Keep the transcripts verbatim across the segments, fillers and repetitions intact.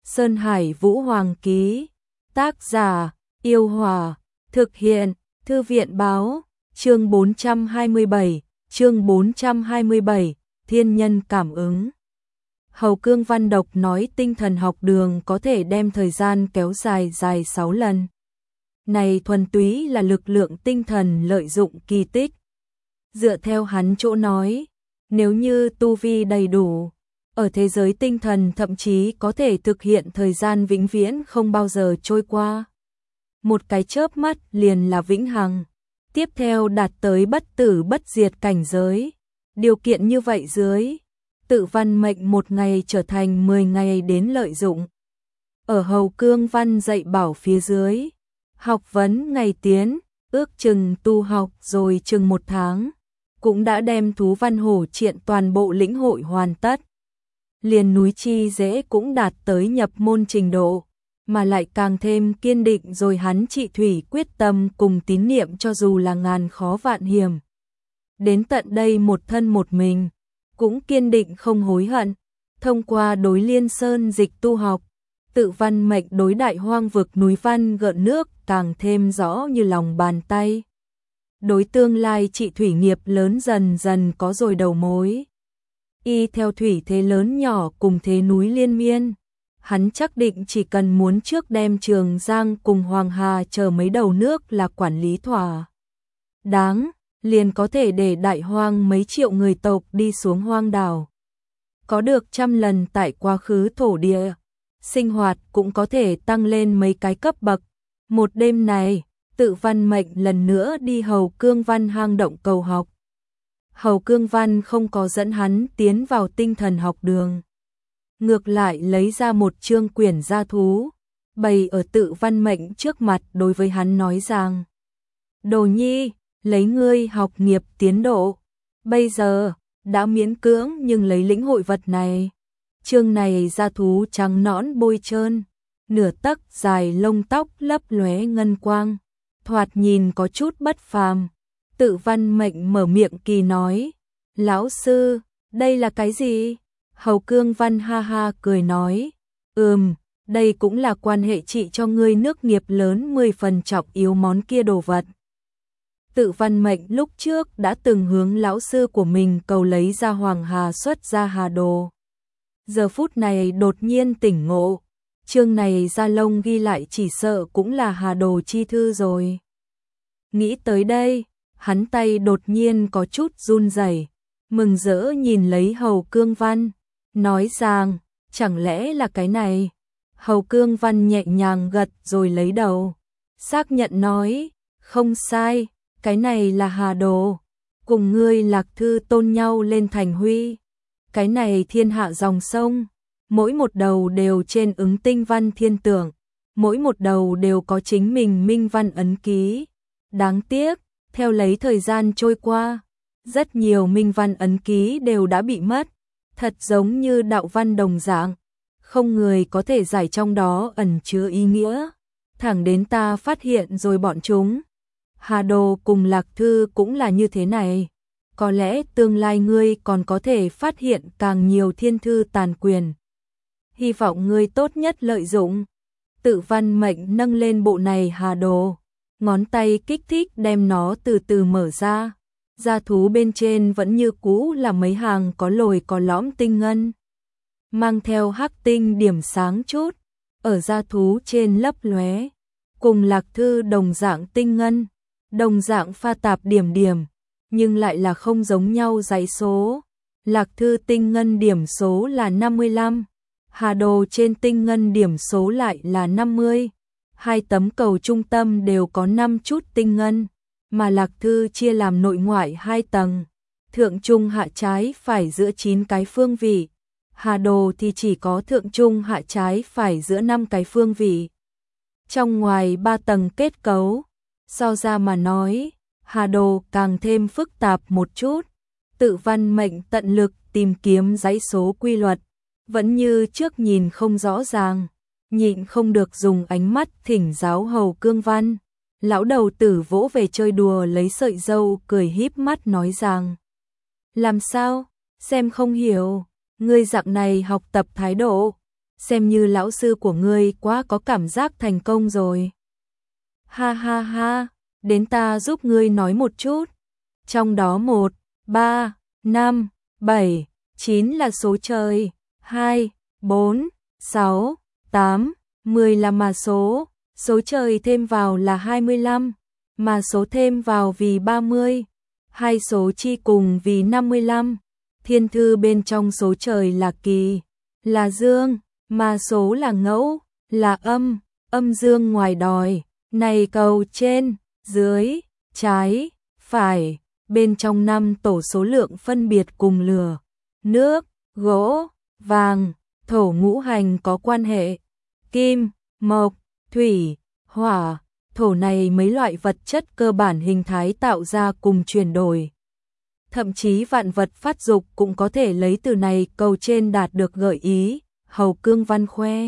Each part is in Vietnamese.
Sơn Hải Vũ Hoàng ký. Tác giả: Yêu Hòa. Thực hiện: Thư viện báo. Chương bốn trăm hai mươi bảy. Chương bốn trăm hai mươi bảy. Thiên nhân cảm ứng. Hầu Cương Văn độc nói tinh thần học đường có thể đem thời gian kéo dài dài sáu lần. Này thuần túy là lực lượng tinh thần lợi dụng kỳ tích. Dựa theo hắn chỗ nói, nếu như tu vi đầy đủ, ở thế giới tinh thần thậm chí có thể thực hiện thời gian vĩnh viễn không bao giờ trôi qua. Một cái chớp mắt liền là vĩnh hằng. Tiếp theo đạt tới bất tử bất diệt cảnh giới. Điều kiện như vậy dưới, Tự Văn mệnh một ngày trở thành mười ngày đến lợi dụng. Ở Hầu Cương Văn dạy bảo phía dưới, học vấn ngày tiến, ước chừng tu học rồi chừng một tháng, cũng đã đem thú văn hổ triện toàn bộ lĩnh hội hoàn tất. Liền núi chi dễ cũng đạt tới nhập môn trình độ, mà lại càng thêm kiên định rồi hắn trị thủy quyết tâm cùng tín niệm cho dù là ngàn khó vạn hiểm. Đến tận đây một thân một mình, cũng kiên định không hối hận, thông qua đối liên sơn dịch tu học, Tự Văn mệnh đối đại hoang vực núi văn gợn nước càng thêm rõ như lòng bàn tay. Đối tương lai trị thủy nghiệp lớn dần dần có rồi đầu mối. Y theo thủy thế lớn nhỏ cùng thế núi liên miên, hắn chắc định chỉ cần muốn trước đem Trường Giang cùng Hoàng Hà chờ mấy đầu nước là quản lý thỏa đáng, liền có thể để đại hoang mấy triệu người tộc đi xuống hoang đảo. Có được trăm lần tại quá khứ thổ địa, sinh hoạt cũng có thể tăng lên mấy cái cấp bậc. Một đêm này, Tự Văn mệnh lần nữa đi Hầu Cương Văn hang động cầu học. Hầu Cương Văn không có dẫn hắn tiến vào tinh thần học đường. Ngược lại lấy ra một chương quyển gia thú, bày ở Tự Văn mệnh trước mặt đối với hắn nói rằng: Đồ nhi, lấy ngươi học nghiệp tiến độ, bây giờ đã miễn cưỡng nhưng lấy lĩnh hội vật này. Chương này gia thú trắng nõn bôi trơn, nửa tấc dài lông tóc lấp lóe ngân quang, thoạt nhìn có chút bất phàm. Tự Văn mệnh mở miệng kỳ nói: Lão sư, đây là cái gì? Hầu Cương Văn ha ha cười nói: Ừm, đây cũng là quan hệ trị cho ngươi nước nghiệp lớn mười phần trọng yếu món kia đồ vật. Tự Văn mệnh lúc trước đã từng hướng lão sư của mình cầu lấy ra Hoàng Hà xuất ra hà đồ. Giờ phút này đột nhiên tỉnh ngộ, chương này ra lông ghi lại chỉ sợ cũng là hà đồ chi thư rồi. Nghĩ tới đây, hắn tay đột nhiên có chút run rẩy, mừng rỡ nhìn lấy Hầu Cương Văn, nói rằng: Chẳng lẽ là cái này? Hầu Cương Văn nhẹ nhàng gật rồi lấy đầu, xác nhận nói: Không sai, cái này là hà đồ, cùng ngươi Lạc Thư tôn nhau lên thành huy. Cái này thiên hạ dòng sông, mỗi một đầu đều trên ứng tinh văn thiên tượng, mỗi một đầu đều có chính mình minh văn ấn ký. Đáng tiếc, theo lấy thời gian trôi qua, rất nhiều minh văn ấn ký đều đã bị mất, thật giống như đạo văn đồng dạng, không người có thể giải trong đó ẩn chứa ý nghĩa. Thẳng đến ta phát hiện rồi bọn chúng. Hà đồ cùng Lạc Thư cũng là như thế này. Có lẽ tương lai ngươi còn có thể phát hiện càng nhiều thiên thư tàn quyền. Hy vọng ngươi tốt nhất lợi dụng. Tự Văn mệnh nâng lên bộ này hà đồ, ngón tay kích thích đem nó từ từ mở ra. Gia thú bên trên vẫn như cũ là mấy hàng có lồi có lõm tinh ngân, mang theo hắc tinh điểm sáng chút, ở gia thú trên lấp lóe, cùng Lạc Thư đồng dạng tinh ngân, đồng dạng pha tạp điểm điểm, nhưng lại là không giống nhau dãy số. Lạc Thư tinh ngân điểm số là năm mươi lăm, hà đồ trên tinh ngân điểm số lại là năm mươi. Hai tấm cầu trung tâm đều có năm chút tinh ngân, mà Lạc Thư chia làm nội ngoại hai tầng, thượng trung hạ trái phải giữa chín cái phương vị. Hà đồ thì chỉ có thượng trung hạ trái phải giữa năm cái phương vị. Trong ngoài ba tầng kết cấu, so ra mà nói, hà đồ càng thêm phức tạp một chút. Tự Văn mệnh tận lực tìm kiếm dãy số quy luật, vẫn như trước nhìn không rõ ràng, nhịn không được dùng ánh mắt thỉnh giáo Hầu Cương Văn. Lão đầu tử vỗ về chơi đùa lấy sợi dâu, cười híp mắt nói rằng: Làm sao, xem không hiểu, ngươi dạng này học tập thái độ, xem như lão sư của ngươi quá có cảm giác thành công rồi. Ha ha ha, đến ta giúp ngươi nói một chút. Trong đó một, ba, năm, bảy, chín là số trời, hai, bốn, sáu, tám, mười là mà số, số trời thêm vào là hai mươi lăm, mà số thêm vào vì ba mươi, hai số chi cùng vì năm mươi lăm. Thiên thư bên trong số trời là kỳ, là dương, mà số là ngẫu, là âm, âm dương ngoài đòi, này cầu trên, dưới, trái, phải, bên trong năm tổ số lượng phân biệt cùng lửa, nước, gỗ, vàng, thổ ngũ hành có quan hệ, kim, mộc, thủy, hỏa, thổ này mấy loại vật chất cơ bản hình thái tạo ra cùng chuyển đổi. Thậm chí vạn vật phát dục cũng có thể lấy từ này cầu trên đạt được gợi ý, Hầu Cương Văn khoe.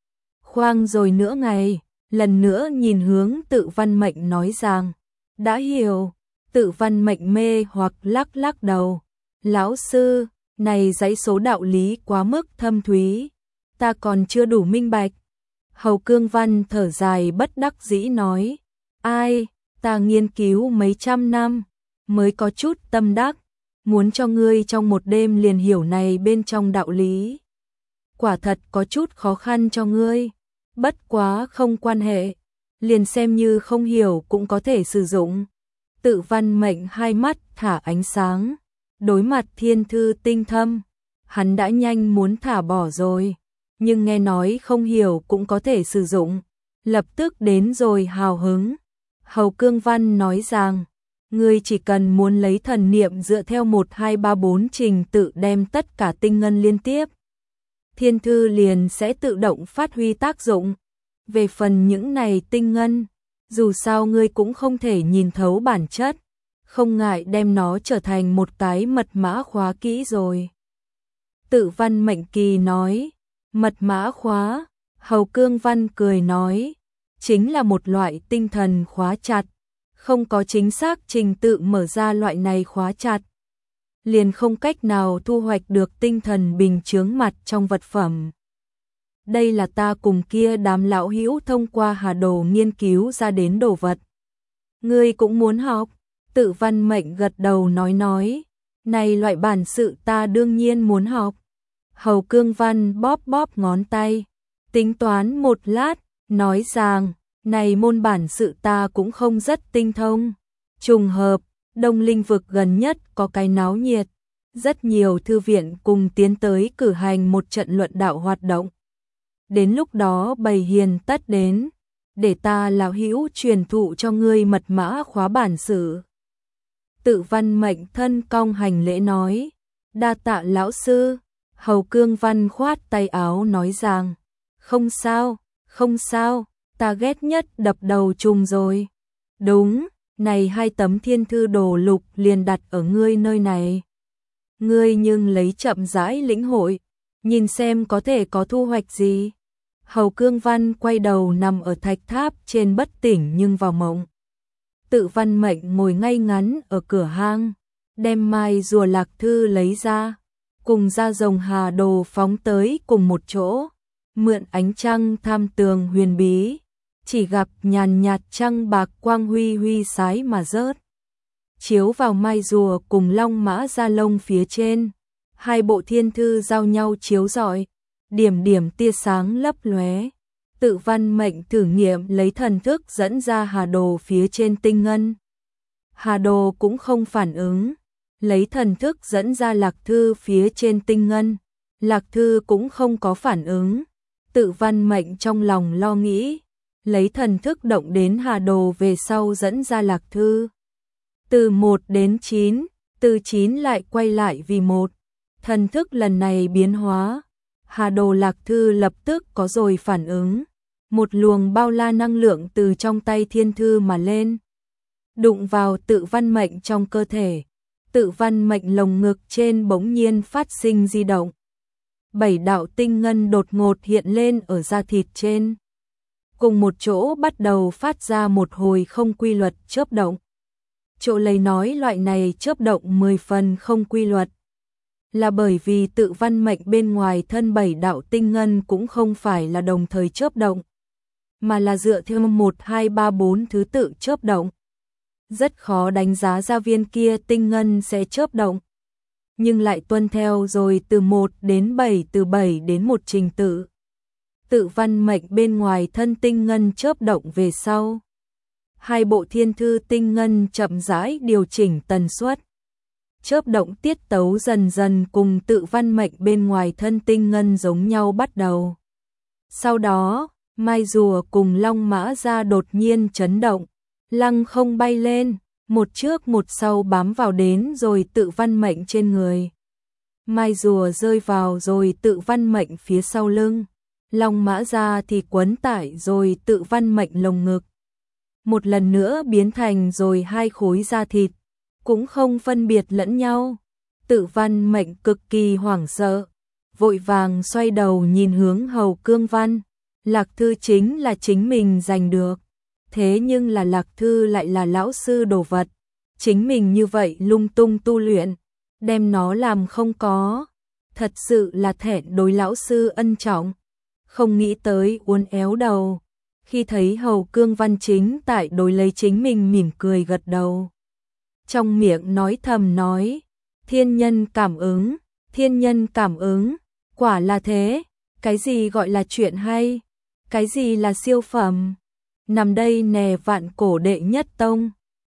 Khoang rồi nữa ngày, lần nữa nhìn hướng Tự Văn Mệnh nói rằng, đã hiểu. Tự Văn Mệnh mê hoặc lắc lắc đầu, lão sư, này dãy số đạo lý quá mức thâm thúy, ta còn chưa đủ minh bạch. Hầu Cương Văn thở dài bất đắc dĩ nói, ai, ta nghiên cứu mấy trăm năm, mới có chút tâm đắc, muốn cho ngươi trong một đêm liền hiểu này bên trong đạo lý. Quả thật có chút khó khăn cho ngươi, bất quá không quan hệ, liền xem như không hiểu cũng có thể sử dụng. Tự Văn Mệnh hai mắt thả ánh sáng, đối mặt thiên thư tinh thâm, hắn đã nhanh muốn thả bỏ rồi, nhưng nghe nói không hiểu cũng có thể sử dụng, lập tức đến rồi hào hứng. Hầu Cương Văn nói rằng, ngươi chỉ cần muốn lấy thần niệm dựa theo một hai ba bốn trình tự đem tất cả tinh ngân liên tiếp, thiên thư liền sẽ tự động phát huy tác dụng. Về phần những này tinh ngân, dù sao ngươi cũng không thể nhìn thấu bản chất, không ngại đem nó trở thành một cái mật mã khóa kỹ rồi. Tự Văn Mệnh kỳ nói, mật mã khóa, Hầu Cương Văn cười nói, chính là một loại tinh thần khóa chặt, không có chính xác trình tự mở ra loại này khóa chặt, liền không cách nào thu hoạch được tinh thần bình chướng mặt trong vật phẩm. Đây là ta cùng kia đám lão hữu thông qua Hà Đồ nghiên cứu ra đến đồ vật. Ngươi cũng muốn học? Tự Văn Mệnh gật đầu nói nói, này loại bản sự ta đương nhiên muốn học. Hầu Cương Văn bóp bóp ngón tay, tính toán một lát, nói rằng, này môn bản sự ta cũng không rất tinh thông. Trùng hợp, Đông Linh vực gần nhất có cái náo nhiệt, rất nhiều thư viện cùng tiến tới cử hành một trận luận đạo hoạt động. Đến lúc đó bầy hiền tất đến, để ta lão hữu truyền thụ cho ngươi mật mã khóa bản sự. Tự Văn Mệnh thân cong hành lễ nói, đa tạ lão sư. Hầu Cương Văn khoát tay áo nói rằng, không sao, không sao, ta ghét nhất đập đầu trùng rồi. Đúng, này hai tấm thiên thư đồ lục liền đặt ở ngươi nơi này. Ngươi nhưng lấy chậm rãi lĩnh hội, nhìn xem có thể có thu hoạch gì. Hầu Cương Văn quay đầu nằm ở thạch tháp trên bất tỉnh nhưng vào mộng. Tự Văn Mệnh ngồi ngay ngắn ở cửa hang, đem mai rùa lạc thư lấy ra, cùng ra rồng Hà Đồ phóng tới cùng một chỗ, mượn ánh trăng tham tường huyền bí, chỉ gặp nhàn nhạt trăng bạc quang huy huy sái mà rớt, chiếu vào mai rùa cùng long mã da lông phía trên, hai bộ thiên thư giao nhau chiếu rọi, điểm điểm tia sáng lấp lóe. Tự Văn Mệnh thử nghiệm lấy thần thức dẫn ra Hà Đồ phía trên tinh ngân. Hà Đồ cũng không phản ứng, lấy thần thức dẫn ra lạc thư phía trên tinh ngân, lạc thư cũng không có phản ứng. Tự Văn Mệnh trong lòng lo nghĩ, lấy thần thức động đến Hà Đồ về sau dẫn ra lạc thư. Từ một đến chín, từ chín lại quay lại vì một, thần thức lần này biến hóa. Hà Đồ lạc thư lập tức có rồi phản ứng, một luồng bao la năng lượng từ trong tay thiên thư mà lên, đụng vào Tự Văn Mệnh trong cơ thể. Tự Văn Mệnh lồng ngực trên bỗng nhiên phát sinh di động. Bảy đạo tinh ngân đột ngột hiện lên ở da thịt trên, cùng một chỗ bắt đầu phát ra một hồi không quy luật chớp động. Chỗ lấy nói loại này chớp động mười phần không quy luật. là bởi vì tự văn mệnh bên ngoài thân bảy đạo tinh ngân cũng không phải là đồng thời chớp động, mà là dựa theo một, hai, ba, bốn thứ tự chớp động. Rất khó đánh giá ra viên kia tinh ngân sẽ chớp động, nhưng lại tuân theo rồi từ một đến bảy, từ bảy đến một trình tự. Tự văn mệnh bên ngoài thân tinh ngân chớp động về sau. Hai bộ thiên thư tinh ngân chậm rãi điều chỉnh tần suất. Chớp động tiết tấu dần dần cùng tự văn mệnh bên ngoài thân tinh ngân giống nhau bắt đầu. Sau đó, mai rùa cùng long mã ra đột nhiên chấn động, lăng không bay lên, một trước một sau bám vào đến rồi tự văn mệnh trên người. Mai rùa rơi vào rồi tự văn mệnh phía sau lưng, long mã ra thì quấn tải rồi tự văn mệnh lồng ngực. Một lần nữa biến thành rồi hai khối da thịt, cũng không phân biệt lẫn nhau. Tự văn mệnh cực kỳ hoảng sợ, vội vàng xoay đầu nhìn hướng Hầu Cương Văn. Lạc Thư chính là chính mình giành được, thế nhưng là Lạc Thư lại là lão sư đồ vật, chính mình như vậy lung tung tu luyện, đem nó làm không có, thật sự là thẹn đối lão sư ân trọng. Không nghĩ tới uốn éo đầu, khi thấy Hầu Cương Văn chính tại đối lấy chính mình mỉm cười gật đầu. Trong miệng nói thầm nói, thiên nhân cảm ứng, thiên nhân cảm ứng, quả là thế, cái gì gọi là chuyện hay, cái gì là siêu phẩm, nằm đây nè vạn cổ đệ nhất tông.